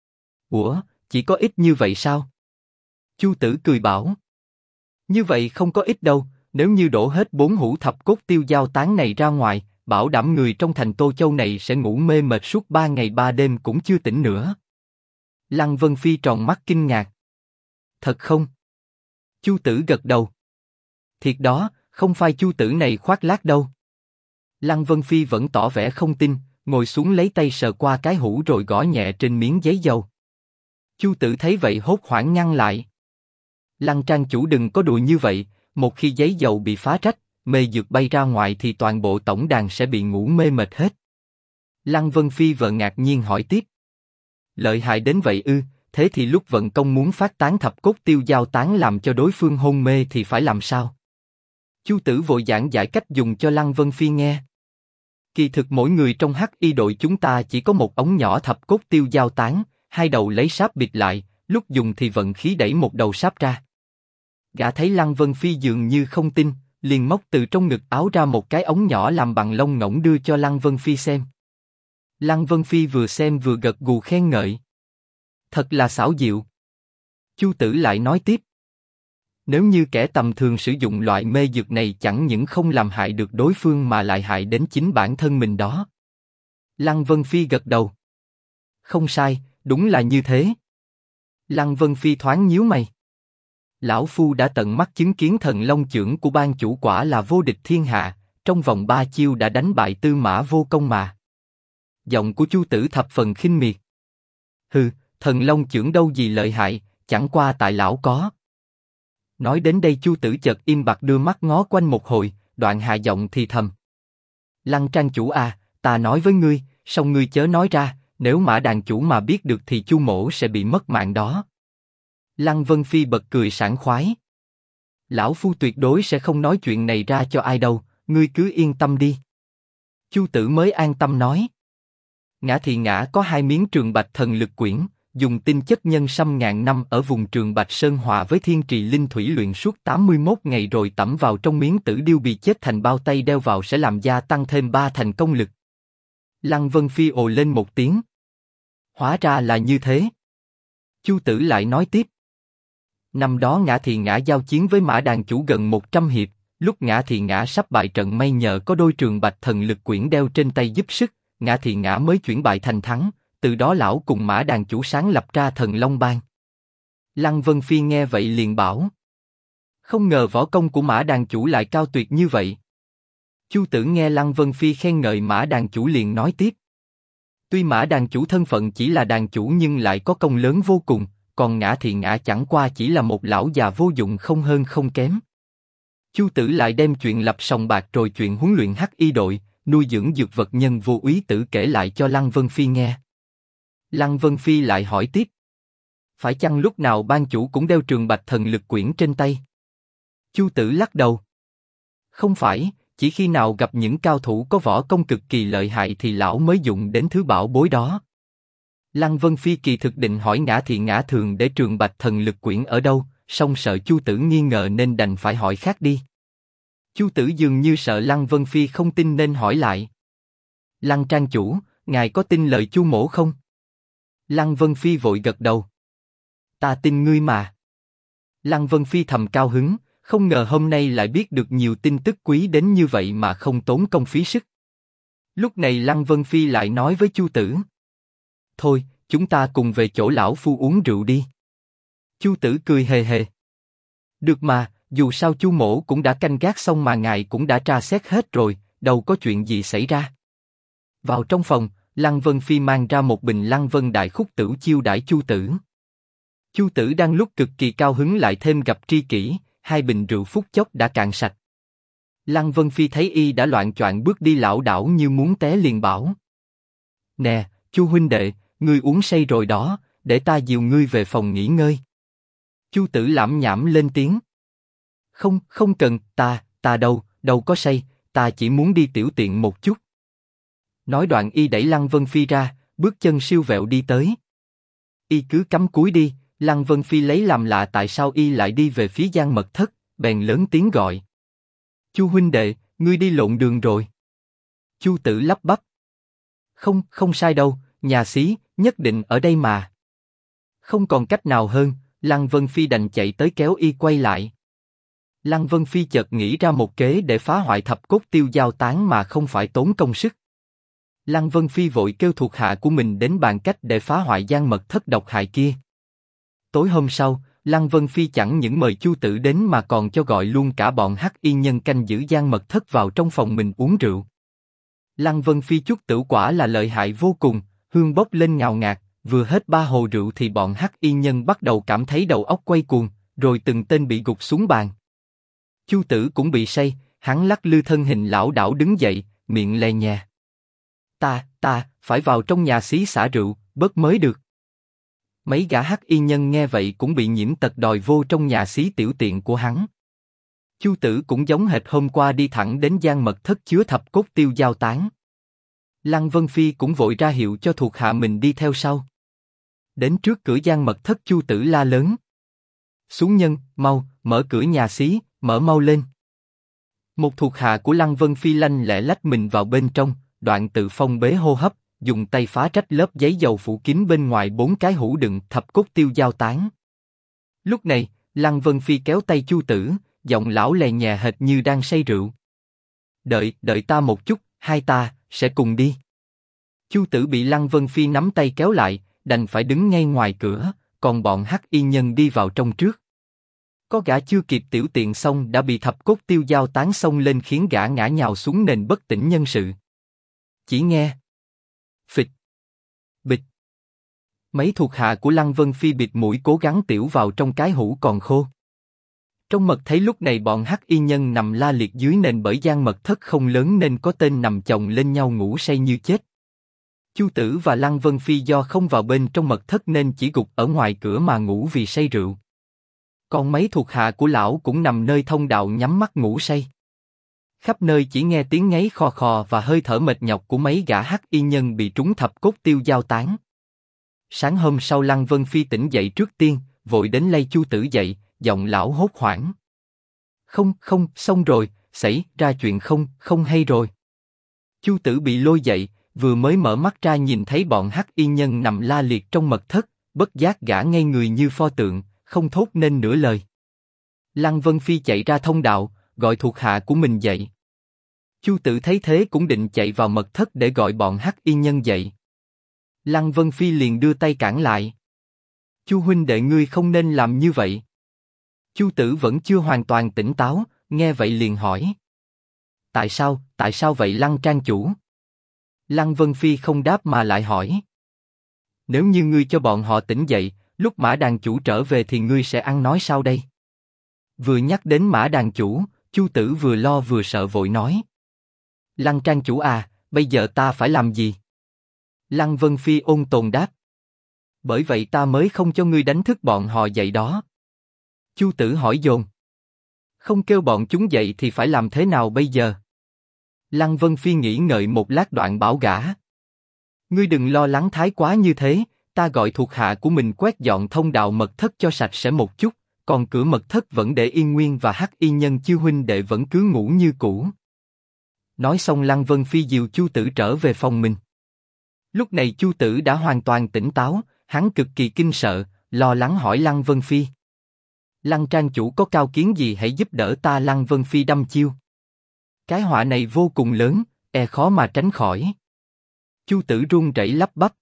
A: Ủa, chỉ có ít như vậy sao? Chu Tử cười bảo. Như vậy không có ít đâu, nếu như đổ hết 4 hũ thập cốt tiêu dao tán này ra ngoài, bảo đảm người trong thành Tô Châu này sẽ ngủ mê mệt suốt 3 ngày 3 đêm cũng chưa tỉnh nữa. Lăng Vân Phi tròn mắt kinh ngạc. Thật không? Chu Tử gật đầu. Thiệt đó, không phải Chu Tử này khoác lác đâu. Lăng Vân Phi vẫn tỏ vẻ không tin, ngồi xuống lấy tay sờ qua cái hũ rồi gõ nhẹ trên miếng giấy dầu. Chu Tử thấy vậy hốt hoảng ngăn lại. Lăng trang chủ đừng có đùa như vậy, một khi giấy dầu bị phá rách, mê dược bay ra ngoài thì toàn bộ tổng đàn sẽ bị ngủ mê mệt hết. Lăng Vân Phi vợ ngạc nhiên hỏi tiếp. Lợi hại đến vậy ư? Thế thì lúc vận công muốn phát tán thập cốt tiêu dao tán làm cho đối phương hôn mê thì phải làm sao? Chu Tử vội giảng giải cách dùng cho Lăng Vân Phi nghe. Kỳ thực mỗi người trong Hắc Y đội chúng ta chỉ có một ống nhỏ thập cốt tiêu dao tán, hai đầu lấy sáp bịt lại, lúc dùng thì vận khí đẩy một đầu sáp ra. Gã thấy Lăng Vân Phi dường như không tin, liền móc từ trong ngực áo ra một cái ống nhỏ làm bằng lông ngỗng đưa cho Lăng Vân Phi xem. Lăng Vân Phi vừa xem vừa gật gù khen ngợi. Thật là xảo diệu. Chu Tử lại nói tiếp. Nếu như kẻ tầm thường sử dụng loại mê dược này chẳng những không làm hại được đối phương mà lại hại đến chính bản thân mình đó. Lăng Vân Phi gật đầu. Không sai, đúng là như thế. Lăng Vân Phi thoáng nhíu mày. Lão Phu đã tận mắt chứng kiến thần long chưởng của ban chủ quả là vô địch thiên hạ, trong vòng 3 chiêu đã đánh bại Tư Mã Vô Công mà. Giọng của Chu Tử thập phần khinh miệt. Hừ, thần long chưởng đâu gì lợi hại, chẳng qua tại lão có. Nói đến đây Chu Tử chợt im bặt đưa mắt ngó quanh một hồi, đoạn hạ giọng thì thầm. Lăng trang chủ à, ta nói với ngươi, song ngươi chớ nói ra, nếu Mã đàn chủ mà biết được thì Chu mỗ sẽ bị mất mạng đó. Lăng Vân Phi bật cười sảng khoái. Lão Phu tuyệt đối sẽ không nói chuyện này ra cho ai đâu, ngươi cứ yên tâm đi. Chu Tử mới an tâm nói. Ngã thì ngã có 2 miếng Trường Bạch Thần Lực Quyển, dùng tinh chất nhân sâm ngàn năm ở vùng Trường Bạch Sơn hòa với thiên trì linh thủy luyện suốt 81 ngày rồi tẩm vào trong miếng tử điêu bị chết thành bao tay đeo vào sẽ làm gia tăng thêm 3 thành công lực. Lăng Vân Phi ồ lên một tiếng. Hóa ra là như thế. Chu Tử lại nói tiếp. Năm đó Ngã Thị Ngã giao chiến với Mã đàn chủ gần 100 hiệp, lúc Ngã Thị Ngã sắp bại trận may nhờ có đôi Trường Bạch Thần Lực Quyển đeo trên tay giúp sức, Ngã Thị Ngã mới chuyển bại thành thắng, từ đó lão cùng Mã đàn chủ sáng lập ra Thần Long Bang. Lăng Vân Phi nghe vậy liền bảo. Không ngờ võ công của Mã đàn chủ lại cao tuyệt như vậy. Chu Tử nghe Lăng Vân Phi khen ngợi Mã đàn chủ liền nói tiếp. Tuy Mã đàn chủ thân phận chỉ là đàn chủ nhưng lại có công lớn vô cùng, còn Ngã Thị Ngã chẳng qua chỉ là một lão già vô dụng không hơn không kém. Chu Tử lại đem chuyện lập sòng bạc rồi chuyện huấn luyện Hắc Y đội, nuôi dưỡng dược vật nhân vô úy tử kể lại cho Lăng Vân Phi nghe. Lăng Vân Phi lại hỏi tiếp. Phải chăng lúc nào ban chủ cũng đeo Trường Bạch Thần Lực Quyển trên tay? Chu Tử lắc đầu. Không phải, chỉ khi nào gặp những cao thủ có võ công cực kỳ lợi hại thì lão mới dụng đến thứ bảo bối đó. Lăng Vân Phi kỳ thực định hỏi Ngã Thị Ngã thường để Trường Bạch Thần Lực Quyển ở đâu, song sợ Chu Tử nghi ngờ nên đành phải hỏi khác đi. Chu Tử dường như sợ Lăng Vân Phi không tin nên hỏi lại. Lăng trang chủ, ngài có tin lời Chu mỗ không? Lăng Vân Phi vội gật đầu. Ta tin ngươi mà. Lăng Vân Phi thầm cao hứng, không ngờ hôm nay lại biết được nhiều tin tức quý đến như vậy mà không tốn công phí sức. Lúc này Lăng Vân Phi lại nói với Chu Tử. Thôi, chúng ta cùng về chỗ lão phu uống rượu đi. Chu Tử cười hề hề. Được mà, dù sao Chu mỗ cũng đã canh gác xong mà ngài cũng đã tra xét hết rồi, đâu có chuyện gì xảy ra. Vào trong phòng, Lăng Vân Phi mang ra một bình Lăng Vân Đại Khúc Tửu chiêu đãi Chu Tử. Chu Tử đang lúc cực kỳ cao hứng lại thêm gặp tri kỷ, 2 bình rượu phút chốc đã cạn sạch. Lăng Vân Phi thấy y đã loạng choạng bước đi lảo đảo như muốn té liền bảo. Nè, Chu huynh đệ, ngươi uống say rồi đó, để ta dìu ngươi về phòng nghỉ ngơi. Chu Tử lảm nhảm lên tiếng. Không, không cần, ta đâu có say, ta chỉ muốn đi tiểu tiện một chút. Nói đoạn y đẩy Lăng Vân Phi ra, bước chân siêu vẹo đi tới. Y cứ cắm cúi đi, Lăng Vân Phi lấy làm lạ tại sao y lại đi về phía gian mật thất, bèn lớn tiếng gọi. Chu huynh đệ, ngươi đi lộn đường rồi. Chu Tử lắp bắp. Không, không sai đâu, nhà xí, nhất định ở đây mà. Không còn cách nào hơn, Lăng Vân Phi đành chạy tới kéo y quay lại. Lăng Vân Phi chợt nghĩ ra một kế để phá hoại thập cốt tiêu giao tán mà không phải tốn công sức. Lăng Vân Phi vội kêu thuộc hạ của mình đến bàn cách để phá hoại gian mật thất độc hại kia. Tối hôm sau, Lăng Vân Phi chẳng những mời Chu Tử đến mà còn cho gọi luôn cả bọn hắc y nhân canh giữ gian mật thất vào trong phòng mình uống rượu. Lăng Vân Phi chút tử quả là lợi hại vô cùng, hương bốc lên ngào ngạt, vừa hết 3 hồ rượu thì bọn hắc y nhân bắt đầu cảm thấy đầu óc quay cuồng, rồi từng tên bị gục xuống bàn. Chu Tử cũng bị say, hắn lắc lư thân hình lảo đảo đứng dậy, miệng lè nhè. Ta, phải vào trong nhà xí xả rượu, bớt mới được. Mấy gã hắc y nhân nghe vậy cũng bị nhiễm tật đòi vô trong nhà xí tiểu tiện của hắn. Chu Tử cũng giống hệt hôm qua đi thẳng đến gian mật thất chứa thập cốt tiêu giao tán. Lăng Vân Phi cũng vội ra hiệu cho thuộc hạ mình đi theo sau. Đến trước cửa gian mật thất, Chu Tử la lớn: "Xuống nhân, mau, mở cửa nhà xí, mở mau lên." Một thuộc hạ của Lăng Vân Phi lanh lẹ lách mình vào bên trong, đoạn tự phong bế hô hấp, dùng tay phá rách lớp giấy dầu phủ kín bên ngoài 4 cái hũ đựng thập cốt tiêu giao tán. Lúc này, Lăng Vân Phi kéo tay Chu Tử, giọng lão lè nhè hệt như đang say rượu: Đợi ta một chút, hai ta sẽ cùng đi." Chu Tử bị Lăng Vân Phi nắm tay kéo lại, đành phải đứng ngay ngoài cửa, còn bọn hắc y nhân đi vào trong trước. Có gã chưa kịp tiểu tiện xong đã bị thập cốt tiêu giao tán xông lên khiến gã ngã nhào xuống nền bất tỉnh nhân sự. Chỉ nghe phịch, bịch. Mấy thuộc hạ của Lăng Vân Phi bịt mũi cố gắng tiểu vào trong cái hũ còn khô. Trong mật thấy lúc này bọn hắc y nhân nằm la liệt dưới nền, bởi gian mật thất không lớn nên có tên nằm chồng lên nhau ngủ say như chết. Chu Tử và Lăng Vân Phi do không vào bên trong mật thất nên chỉ gục ở ngoài cửa mà ngủ vì say rượu. Còn mấy thuộc hạ của lão cũng nằm nơi thông đạo nhắm mắt ngủ say. Khắp nơi chỉ nghe tiếng ngáy khò khò và hơi thở mệt nhọc của mấy gã hắc y nhân bị trúng thập cốt tiêu giao tán. Sáng hôm sau Lăng Vân Phi tỉnh dậy trước tiên, vội đến lay Chu Tử dậy, giọng lão hốt hoảng: Không, xong rồi, xảy ra chuyện không hay rồi." Chu Tử bị lôi dậy, vừa mới mở mắt ra nhìn thấy bọn hắc y nhân nằm la liệt trong mật thất, bất giác gã ngây người như pho tượng, không thốt nên nửa lời. Lăng Vân Phi chạy ra thông đạo, gọi thuộc hạ của mình dậy. Chu Tử thấy thế cũng định chạy vào mật thất để gọi bọn hắc y nhân dậy. Lăng Vân Phi liền đưa tay cản lại: "Chu huynh đệ, ngươi không nên làm như vậy." Chu Tử vẫn chưa hoàn toàn tỉnh táo, nghe vậy liền hỏi: Tại sao vậy Lăng trang chủ?" Lăng Vân Phi không đáp mà lại hỏi: "Nếu như ngươi cho bọn họ tỉnh dậy, lúc Mã đàn chủ trở về thì ngươi sẽ ăn nói sao đây?" Vừa nhắc đến Mã đàn chủ, Chu Tử vừa lo vừa sợ vội nói: "Lăng trang chủ à, bây giờ ta phải làm gì?" Lăng Vân Phi ôn tồn đáp: "Bởi vậy ta mới không cho ngươi đánh thức bọn họ dậy đó." Chu Tử hỏi dồn: "Không kêu bọn chúng dậy thì phải làm thế nào bây giờ?" Lăng Vân Phi nghĩ ngợi một lát đoạn bảo gã: "Ngươi đừng lo lắng thái quá như thế, ta gọi thuộc hạ của mình quét dọn thông đạo mật thất cho sạch sẽ một chút, còn cửa mật thất vẫn để yên nguyên và hắc y nhân Chiêu huynh đệ vẫn cứ ngủ như cũ." Nói xong Lăng Vân Phi dìu Chu Tử trở về phòng mình. Lúc này Chu Tử đã hoàn toàn tỉnh táo, hắn cực kỳ kinh sợ, lo lắng hỏi Lăng Vân Phi: "Lăng trang chủ có cao kiến gì hãy giúp đỡ ta." Lăng Vân Phi đăm chiêu: "Cái họa này vô cùng lớn, khó mà tránh khỏi." Chu Tử run rẩy lắp bắp: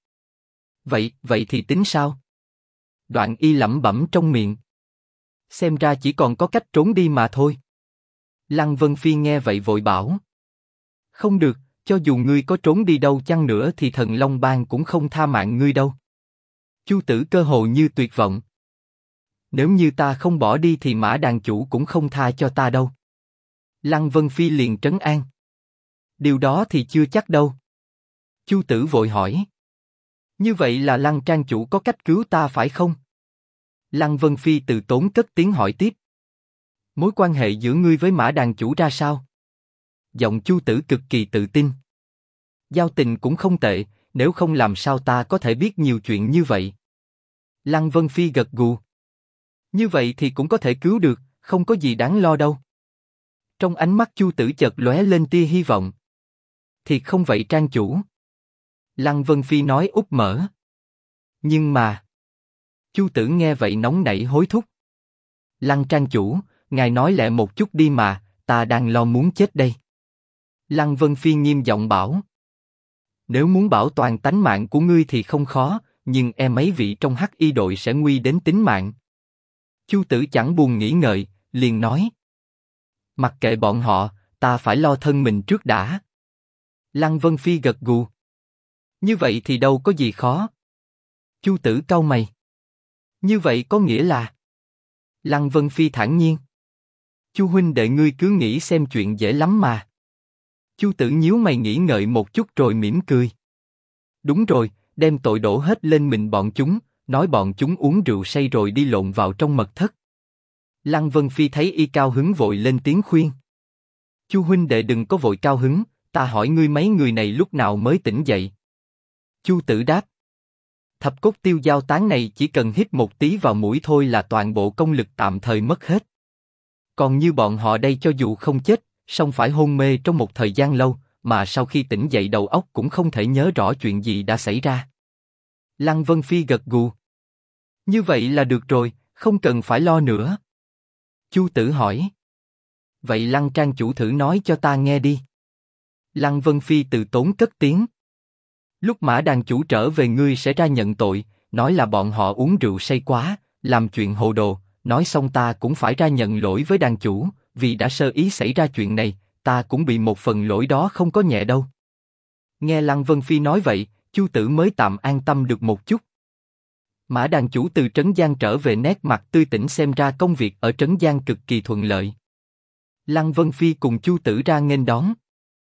A: Vậy thì tính sao?" Đoạn y lẩm bẩm trong miệng: "Xem ra chỉ còn có cách trốn đi mà thôi." Lăng Vân Phi nghe vậy vội bảo: "Không được, cho dù ngươi có trốn đi đâu chăng nữa thì Thần Long Bang cũng không tha mạng ngươi đâu." Chu Tử cơ hồ như tuyệt vọng: "Nếu như ta không bỏ đi thì Mã đàn chủ cũng không tha cho ta đâu." Lăng Vân Phi liền trấn an: "Điều đó thì chưa chắc đâu." Chu Tử vội hỏi: "Như vậy là Lăng trang chủ có cách cứu ta phải không?" Lăng Vân Phi từ tốn cất tiếng hỏi tiếp: "Mối quan hệ giữa ngươi với Mã đàn chủ ra sao?" Giọng Chu Tử cực kỳ tự tin: "Giao tình cũng không tệ, nếu không làm sao ta có thể biết nhiều chuyện như vậy." Lăng Vân Phi gật gù: "Như vậy thì cũng có thể cứu được, không có gì đáng lo đâu." Trong ánh mắt Chu Tử chợt lóe lên tia hy vọng: "Thiệt không vậy trang chủ?" Lăng Vân Phi nói úp mở. Nhưng mà... Chu Tử nghe vậy nóng nảy hối thúc. Lăng trang chủ, ngài nói lẹ một chút đi mà, ta đang lo muốn chết đây. Lăng Vân Phi nghiêm giọng bảo. Nếu muốn bảo toàn tánh mạng của ngươi thì không khó, nhưng mấy vị trong Hắc Y đội sẽ nguy đến tính mạng. Chu Tử chẳng buồn nghĩ ngợi, liền nói. Mặc kệ bọn họ, ta phải lo thân mình trước đã. Lăng Vân Phi gật gù. Như vậy thì đâu có gì khó. Chu Tử cau mày. Như vậy có nghĩa là... Lăng Vân Phi thản nhiên. Chu huynh đệ ngươi cứ nghĩ xem chuyện dễ lắm mà. Chu Tử nhíu mày nghĩ ngợi một chút rồi mỉm cười. Đúng rồi, đem tội đổ hết lên mình bọn chúng, nói bọn chúng uống rượu say rồi đi lộn vào trong mật thất. Lăng Vân Phi thấy y cao hứng vội lên tiếng khuyên. Chu huynh đệ đừng có vội cao hứng, ta hỏi ngươi mấy người này lúc nào mới tỉnh dậy. Chu Tử đáp. Thập cốt tiêu giao tán này chỉ cần hít một tí vào mũi thôi là toàn bộ công lực tạm thời mất hết. Còn như bọn họ đây cho dù không chết, song phải hôn mê trong một thời gian lâu, mà sau khi tỉnh dậy đầu óc cũng không thể nhớ rõ chuyện gì đã xảy ra. Lăng Vân Phi gật gù. Như vậy là được rồi, không cần phải lo nữa. Chu Tử hỏi. Vậy Lăng trang chủ thử nói cho ta nghe đi. Lăng Vân Phi từ tốn cất tiếng. Lúc Mã đàn chủ trở về ngươi sẽ ra nhận tội, nói là bọn họ uống rượu say quá, làm chuyện hồ đồ, nói xong ta cũng phải ra nhận lỗi với đàn chủ, vì đã sơ ý xảy ra chuyện này, ta cũng bị một phần lỗi đó không có nhẹ đâu. Nghe Lăng Vân Phi nói vậy, Chu Tử mới tạm an tâm được một chút. Mã đàn chủ từ Trấn Giang trở về nét mặt tươi tỉnh xem ra công việc ở Trấn Giang cực kỳ thuận lợi. Lăng Vân Phi cùng Chu Tử ra nghênh đón.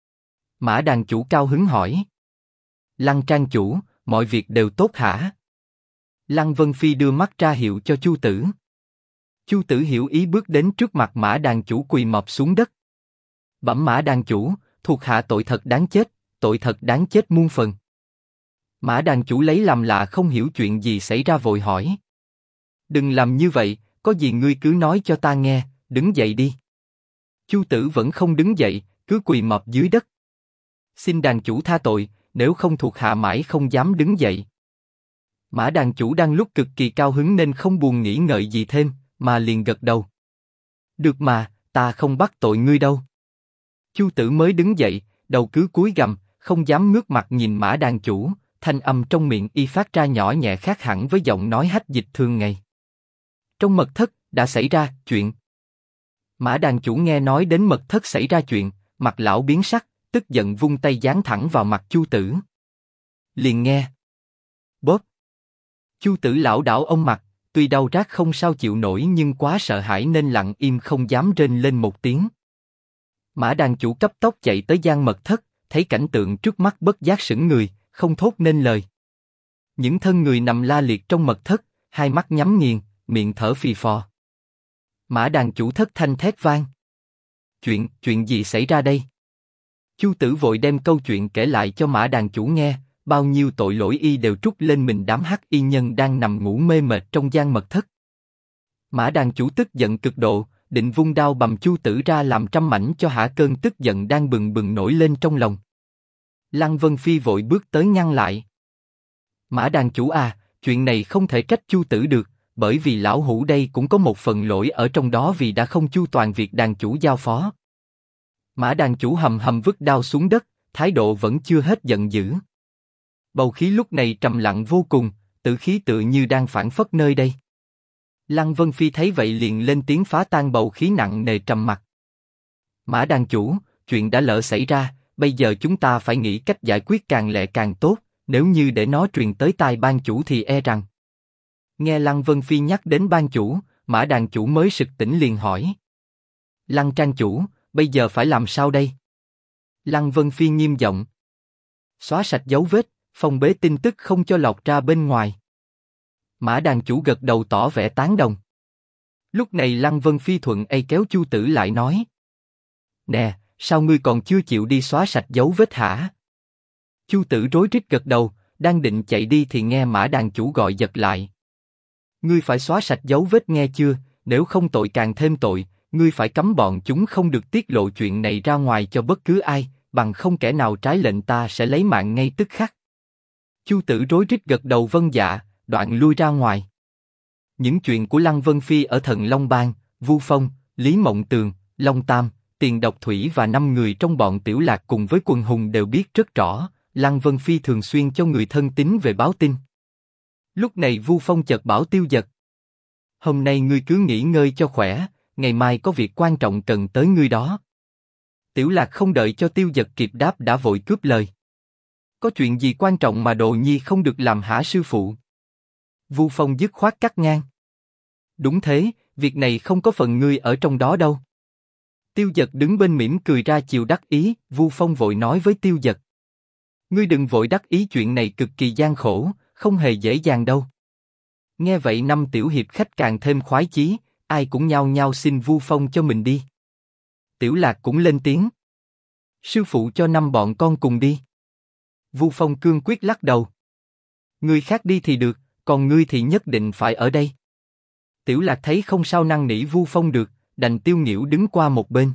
A: Mã đàn chủ cao hứng hỏi. Lăng trang chủ, mọi việc đều tốt hả? Lăng Vân Phi đưa mắt ra hiệu cho Chu Tử. Chu Tử hiểu ý bước đến trước mặt Mã đàn chủ quỳ mọp xuống đất. Bẩm Mã đàn chủ, thuộc hạ tội thật đáng chết, tội thật đáng chết muôn phần. Mã đàn chủ lấy làm lạ không hiểu chuyện gì xảy ra vội hỏi. Đừng làm như vậy, có gì ngươi cứ nói cho ta nghe, đứng dậy đi. Chu Tử vẫn không đứng dậy, cứ quỳ mọp dưới đất. Xin đàn chủ tha tội, nếu không thuộc hạ mãi không dám đứng dậy. Mã đàn chủ đang lúc cực kỳ cao hứng nên không buồn nghĩ ngợi gì thêm, mà liền gật đầu. Được mà, ta không bắt tội ngươi đâu. Chu Tử mới đứng dậy, đầu cứ cúi gằm, không dám ngước mặt nhìn Mã đàn chủ, thanh âm trong miệng y phát ra nhỏ nhẹ khác hẳn với giọng nói hách dịch thường ngày. Trong mật thất, đã xảy ra chuyện. Mã đàn chủ nghe nói đến mật thất xảy ra chuyện, mặt lão biến sắc, tức giận vung tay giáng thẳng vào mặt Chu Tử. Liền nghe. Bóp. Chu Tử lảo đảo ông mặt, tuy đau rát không sao chịu nổi nhưng quá sợ hãi nên lặng im không dám rên lên một tiếng. Mã đàn chủ cấp tốc chạy tới gian mật thất, thấy cảnh tượng trước mắt bất giác sững người, không thốt nên lời. Những thân người nằm la liệt trong mật thất, hai mắt nhắm nghiền, miệng thở phì phò. Mã đàn chủ thất thanh thét vang. Chuyện gì xảy ra đây? Chu Tử vội đem câu chuyện kể lại cho Mã đàn chủ nghe, bao nhiêu tội lỗi y đều trút lên mình đám hắc y nhân đang nằm ngủ mê mệt trong gian mật thất. Mã đàn chủ tức giận cực độ, định vung đao bầm Chu Tử ra làm trăm mảnh cho hả cơn tức giận đang bừng bừng nổi lên trong lòng. Lăng Vân Phi vội bước tới ngăn lại. Mã đàn chủ à, chuyện này không thể trách Chu Tử được, bởi vì lão hủ đây cũng có một phần lỗi ở trong đó vì đã không chu toàn việc đàn chủ giao phó. Mã đàn chủ hầm hầm vứt đao xuống đất, thái độ vẫn chưa hết giận dữ. Bầu khí lúc này trầm lặng vô cùng, tử khí tựa như đang phảng phất nơi đây. Lăng Vân Phi thấy vậy liền lên tiếng phá tan bầu khí nặng nề trầm mặc. Mã đàn chủ, chuyện đã lỡ xảy ra, bây giờ chúng ta phải nghĩ cách giải quyết càng lẹ càng tốt, nếu như để nó truyền tới tai ban chủ thì e rằng. Nghe Lăng Vân Phi nhắc đến ban chủ, Mã đàn chủ mới sực tỉnh liền hỏi. Lăng trang chủ, bây giờ phải làm sao đây? Lăng Vân Phi nghiêm giọng. Xóa sạch dấu vết, phong bế tin tức không cho lọt ra bên ngoài. Mã đàn chủ gật đầu tỏ vẻ tán đồng. Lúc này Lăng Vân Phi thuận kéo Chu Tử lại nói. Nè, sao ngươi còn chưa chịu đi xóa sạch dấu vết hả? Chu Tử rối rít gật đầu, đang định chạy đi thì nghe Mã đàn chủ gọi giật lại. Ngươi phải xóa sạch dấu vết nghe chưa, nếu không tội càng thêm tội, ngươi phải cấm bọn chúng không được tiết lộ chuyện này ra ngoài cho bất cứ ai, bằng không kẻ nào trái lệnh ta sẽ lấy mạng ngay tức khắc. Chu Tử rối rít gật đầu vâng dạ, đoạn lui ra ngoài. Những chuyện của Lăng Vân Phi ở Thần Long Bang, Vu Phong, Lý Mộng Tường, Long Tam, Tiền Độc Thủy và 5 người trong bọn Tiểu Lạc cùng với quần hùng đều biết rất rõ. Lăng Vân Phi thường xuyên cho người thân tín về báo tin. Lúc này Vu Phong chợt bảo Tiêu Dật: hôm nay ngươi cứ nghỉ ngơi cho khỏe, ngày mai có việc quan trọng cần tới ngươi đó. Tiểu Lạc không đợi cho Tiêu Dật kịp đáp đã vội cướp lời: có chuyện gì quan trọng mà Đồ Nhi không được làm hả sư phụ? Vu Phong dứt khoát cắt ngang: đúng thế, việc này không có phần ngươi ở trong đó đâu. Tiêu Dật đứng bên mỉm cười ra chiều đắc ý. Vu Phong vội nói với Tiêu Dật: ngươi đừng vội đắc ý, chuyện này cực kỳ gian khổ, không hề dễ dàng đâu. Nghe vậy 5 tiểu hiệp khách càng thêm khoái chí, ai cũng nhao nhao xin Vu Phong cho mình đi. Tiểu Lạc cũng lên tiếng: sư phụ cho 5 bọn con cùng đi. Vu Phong cương quyết lắc đầu: người khác đi thì được, còn ngươi thì nhất định phải ở đây. Tiểu Lạc thấy không sao năn nỉ Vu Phong được, đành tiêu nghỉu đứng qua một bên.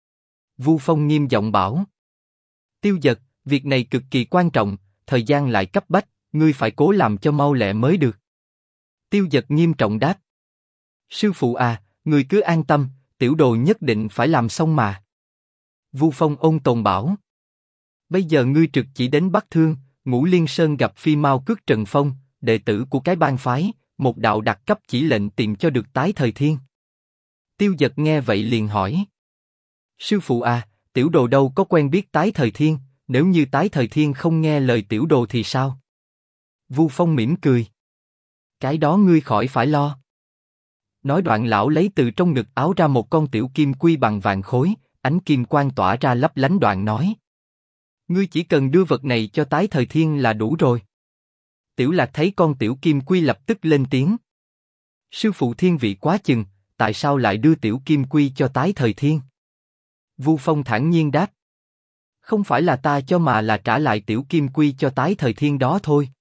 A: Vu Phong nghiêm giọng bảo: Tiêu Dật, việc này cực kỳ quan trọng, thời gian lại cấp bách, ngươi phải cố làm cho mau lẹ mới được. Tiêu Dật nghiêm trọng đáp: sư phụ à, ngươi cứ an tâm, tiểu đồ nhất định phải làm xong mà. Vu Phong ôn tồn bảo: bây giờ ngươi trực chỉ đến Bắc Thương, Ngũ Liên Sơn gặp Phi Mao Cước Trần Phong, đệ tử của cái bang phái, một đạo đặc cấp chỉ lệnh tìm cho được Tái Thời Thiên. Tiêu Dật nghe vậy liền hỏi: sư phụ à, tiểu đồ đâu có quen biết Tái Thời Thiên, nếu như Tái Thời Thiên không nghe lời tiểu đồ thì sao? Vu Phong mỉm cười: cái đó ngươi khỏi phải lo. Nói đoạn lão lấy từ trong ngực áo ra một con tiểu kim quy bằng vàng khối, ánh kim quang tỏa ra lấp lánh, đoạn nói: ngươi chỉ cần đưa vật này cho Tái Thời Thiên là đủ rồi. Tiểu Lạc thấy con tiểu kim quy lập tức lên tiếng: sư phụ thiên vị quá chừng, tại sao lại đưa tiểu kim quy cho Tái Thời Thiên? Vu Phong thản nhiên đáp: không phải là ta cho mà là trả lại tiểu kim quy cho Tái Thời Thiên đó thôi.